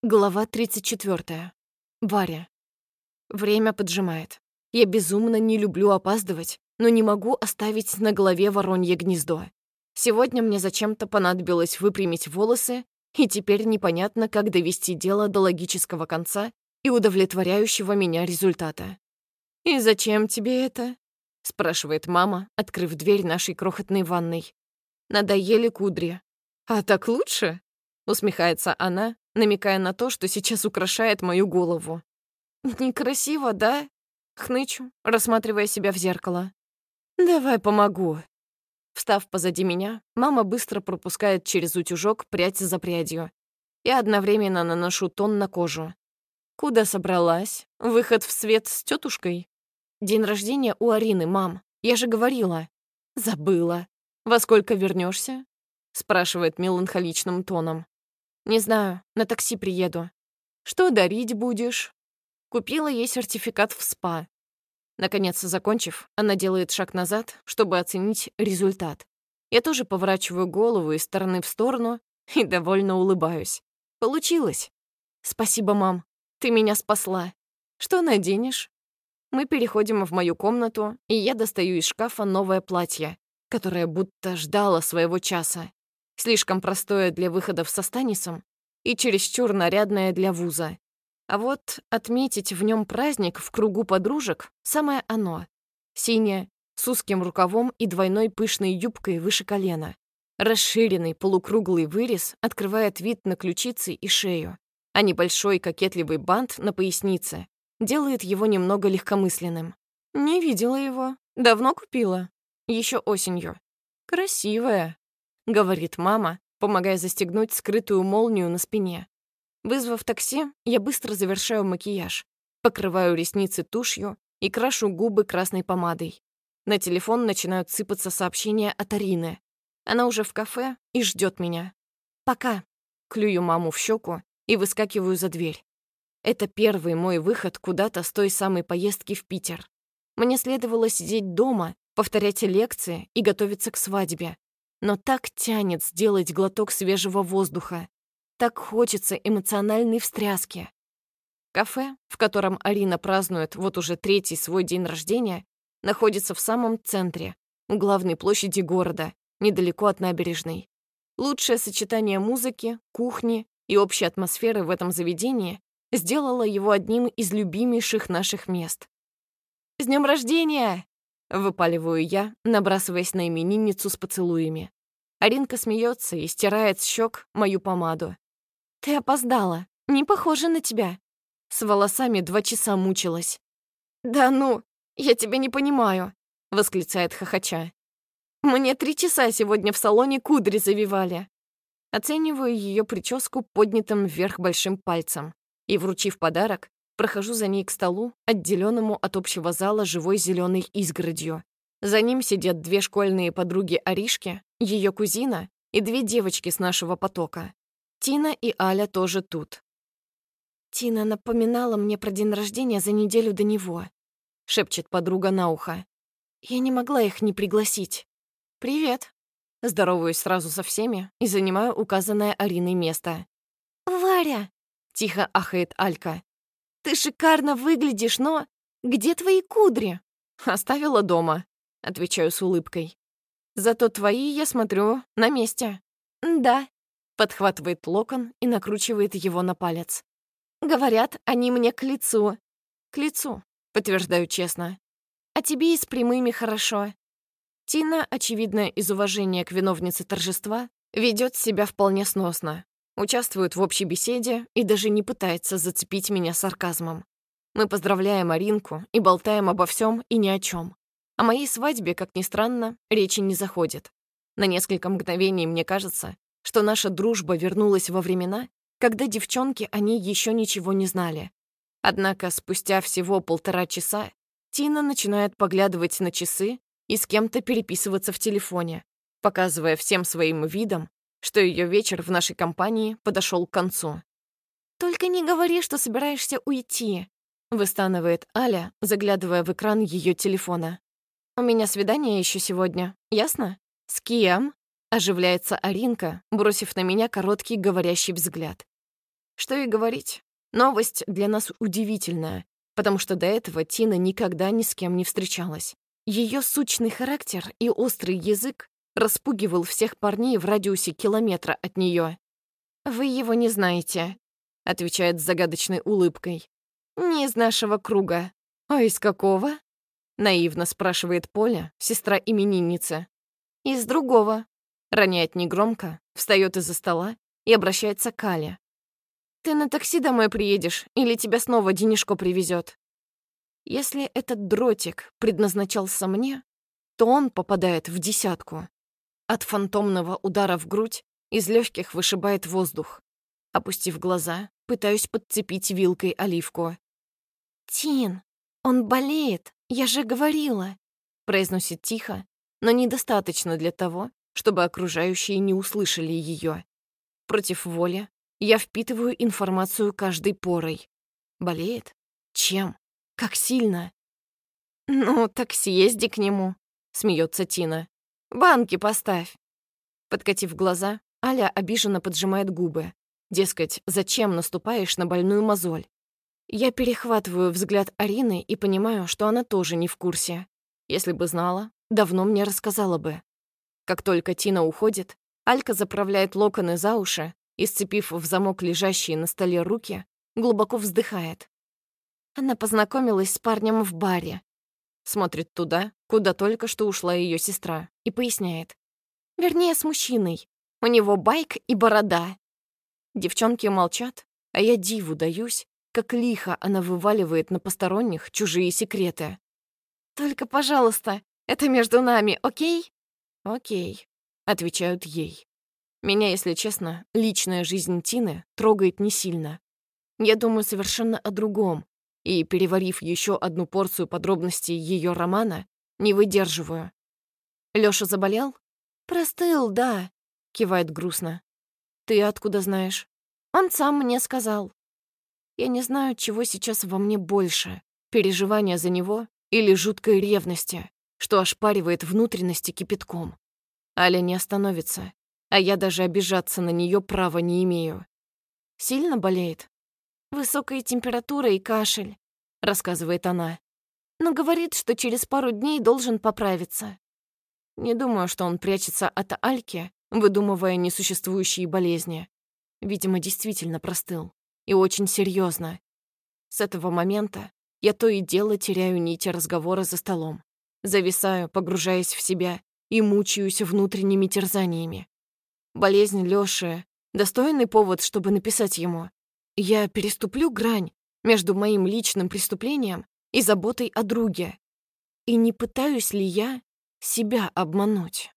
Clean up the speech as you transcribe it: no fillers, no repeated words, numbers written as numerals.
Глава 34. Варя. Время поджимает. Я безумно не люблю опаздывать, но не могу оставить на голове воронье гнездо. Сегодня мне зачем-то понадобилось выпрямить волосы, и теперь непонятно, как довести дело до логического конца и удовлетворяющего меня результата. «И зачем тебе это?» — спрашивает мама, открыв дверь нашей крохотной ванной. «Надоели кудри». «А так лучше?» — усмехается она, намекая на то, что сейчас украшает мою голову. «Некрасиво, да?» — хнычу, рассматривая себя в зеркало. «Давай помогу». Встав позади меня, мама быстро пропускает через утюжок прядь за прядью. Я одновременно наношу тон на кожу. «Куда собралась? Выход в свет с тетушкой?» «День рождения у Арины, мам. Я же говорила». «Забыла. Во сколько вернешься? Спрашивает меланхоличным тоном. «Не знаю, на такси приеду». «Что дарить будешь?» Купила ей сертификат в СПА. Наконец, закончив, она делает шаг назад, чтобы оценить результат. Я тоже поворачиваю голову из стороны в сторону и довольно улыбаюсь. Получилось. «Спасибо, мам. Ты меня спасла. Что наденешь?» Мы переходим в мою комнату, и я достаю из шкафа новое платье, которое будто ждало своего часа. Слишком простое для выходов со Станисом и чересчур нарядное для вуза. А вот отметить в нем праздник в кругу подружек — самое оно. Синее, с узким рукавом и двойной пышной юбкой выше колена. Расширенный полукруглый вырез открывает вид на ключицы и шею, а небольшой кокетливый бант на пояснице делает его немного легкомысленным. Не видела его. Давно купила. Еще осенью. Красивая, говорит мама, помогая застегнуть скрытую молнию на спине. Вызвав такси, я быстро завершаю макияж, покрываю ресницы тушью и крашу губы красной помадой. На телефон начинают сыпаться сообщения от Арины. Она уже в кафе и ждет меня. «Пока», — клюю маму в щеку и выскакиваю за дверь. Это первый мой выход куда-то с той самой поездки в Питер. Мне следовало сидеть дома, повторять лекции и готовиться к свадьбе. Но так тянет сделать глоток свежего воздуха. Так хочется эмоциональной встряски. Кафе, в котором Арина празднует вот уже третий свой день рождения, находится в самом центре, у главной площади города, недалеко от набережной. Лучшее сочетание музыки, кухни и общей атмосферы в этом заведении сделало его одним из любимейших наших мест. «С днем рождения!» — выпаливаю я, набрасываясь на именинницу с поцелуями. Аринка смеется и стирает с щек мою помаду. «Ты опоздала. Не похожа на тебя. С волосами 2 часа мучилась». «Да ну, я тебя не понимаю», — восклицает хохоча. «Мне 3 часа сегодня в салоне кудри завивали». Оцениваю ее прическу поднятым вверх большим пальцем и, вручив подарок, прохожу за ней к столу, отделенному от общего зала живой зеленой изгородью. За ним сидят 2 школьные подруги Аришки, ее кузина и 2 девочки с нашего потока. Тина и Аля тоже тут. «Тина напоминала мне про день рождения за неделю до него», — шепчет подруга на ухо. «Я не могла их не пригласить». «Привет». Здороваюсь сразу со всеми и занимаю указанное Ариной место. «Варя!» — тихо ахает Алька. «Ты шикарно выглядишь, но где твои кудри?» «Оставила дома», — отвечаю с улыбкой. «Зато твои, я смотрю, на месте». «Да», — подхватывает локон и накручивает его на палец. «Говорят, они мне к лицу». «К лицу», — подтверждаю честно. «А тебе и с прямыми хорошо». Тина, очевидно, из уважения к виновнице торжества, ведет себя вполне сносно, участвует в общей беседе и даже не пытается зацепить меня сарказмом. Мы поздравляем Аринку и болтаем обо всем и ни о чем. О моей свадьбе, как ни странно, речи не заходит. На несколько мгновений мне кажется, что наша дружба вернулась во времена, когда девчонки о ней еще ничего не знали. Однако спустя всего 1,5 часа Тина начинает поглядывать на часы и с кем-то переписываться в телефоне, показывая всем своим видом, что ее вечер в нашей компании подошел к концу. «Только не говори, что собираешься уйти», — выстанывает Аля, заглядывая в экран ее телефона. «У меня свидание еще сегодня, ясно?» «С кем?» — оживляется Аринка, бросив на меня короткий говорящий взгляд. Что и говорить, новость для нас удивительная, потому что до этого Тина никогда ни с кем не встречалась. Ее сучный характер и острый язык распугивал всех парней в радиусе километра от нее. «Вы его не знаете», — отвечает с загадочной улыбкой. «Не из нашего круга». «А из какого?» — наивно спрашивает Поля, сестра именинницы. «Из другого». Роняет негромко, встает из-за стола и обращается к Але. «Ты на такси домой приедешь или тебя снова Денишко привезет?» Если этот дротик предназначался мне, то он попадает в десятку. От фантомного удара в грудь из легких вышибает воздух. Опустив глаза, пытаюсь подцепить вилкой оливку. «Тин, он болеет, я же говорила», — произносит тихо, но недостаточно для того, чтобы окружающие не услышали ее. Против воли я впитываю информацию каждой порой. Болеет? Чем? Как сильно? «Ну, так съезди к нему», — смеется Тина. «Банки поставь». Подкатив глаза, Аля обиженно поджимает губы. Дескать, зачем наступаешь на больную мозоль? Я перехватываю взгляд Арины и понимаю, что она тоже не в курсе. Если бы знала, давно мне рассказала бы. Как только Тина уходит, Алька заправляет локоны за уши и, сцепив в замок лежащие на столе руки, глубоко вздыхает. Она познакомилась с парнем в баре. Смотрит туда, куда только что ушла ее сестра, и поясняет. Вернее, с мужчиной. У него байк и борода. Девчонки молчат, а я диву даюсь, как лихо она вываливает на посторонних чужие секреты. «Только, пожалуйста, это между нами, окей?» «Окей», — отвечают ей. Меня, если честно, личная жизнь Тины трогает не сильно. Я думаю совершенно о другом, и, переварив еще одну порцию подробностей ее романа, не выдерживаю. «Лёша заболел?» «Простыл, да», — кивает грустно. «Ты откуда знаешь?» «Он сам мне сказал». Я не знаю, чего сейчас во мне больше — переживания за него или жуткой ревности, что ошпаривает внутренности кипятком. Аля не остановится, а я даже обижаться на нее права не имею. Сильно болеет? «Высокая температура и кашель», — рассказывает она. «Но говорит, что через пару дней должен поправиться». Не думаю, что он прячется от Альки, выдумывая несуществующие болезни. Видимо, действительно простыл. И очень серьезно. С этого момента я то и дело теряю нити разговора за столом. Зависаю, погружаясь в себя, и мучаюсь внутренними терзаниями. Болезнь Лёши — достойный повод, чтобы написать ему. Я переступлю грань между моим личным преступлением и заботой о друге. И не пытаюсь ли я себя обмануть?